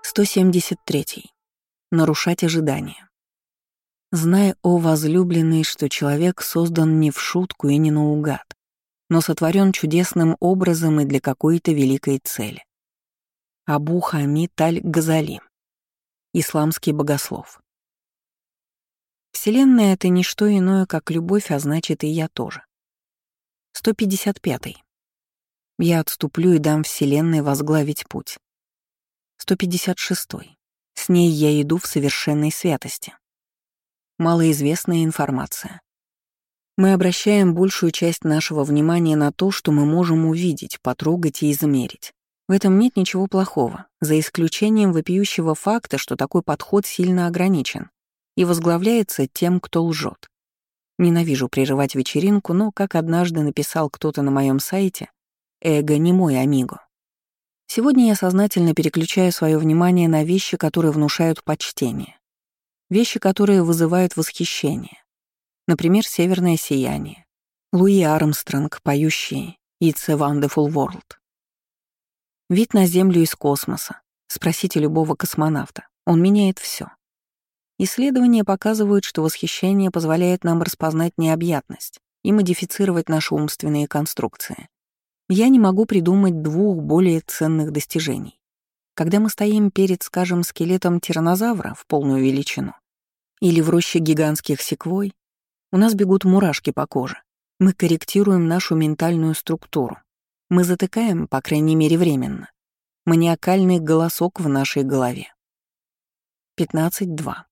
173. Нарушать ожидания. Знай, о возлюбленный, что человек создан не в шутку и не наугад, но сотворен чудесным образом и для какой-то великой цели. Абу Хамид аль-Газали, исламский богослов. Вселенная — это не что иное, как любовь, а значит, и я тоже. 155. Я отступлю и дам Вселенной возглавить путь. 156. С ней я иду в совершенной святости. Малоизвестная информация. Мы обращаем большую часть нашего внимания на то, что мы можем увидеть, потрогать и измерить. В этом нет ничего плохого, за исключением вопиющего факта, что такой подход сильно ограничен и возглавляется тем, кто лжет. Ненавижу прерывать вечеринку, но, как однажды написал кто-то на моем сайте, «Эго не мой амиго». Сегодня я сознательно переключаю свое внимание на вещи, которые внушают почтение. Вещи, которые вызывают восхищение. Например, «Северное сияние», Луи Армстронг, поющий «It's a wonderful world». Вид на Землю из космоса. Спросите любого космонавта. Он меняет все. Исследования показывают, что восхищение позволяет нам распознать необъятность и модифицировать наши умственные конструкции. Я не могу придумать двух более ценных достижений. Когда мы стоим перед, скажем, скелетом тираннозавра в полную величину или в роще гигантских секвой, у нас бегут мурашки по коже. Мы корректируем нашу ментальную структуру. Мы затыкаем, по крайней мере временно, маниакальный голосок в нашей голове. 15.2.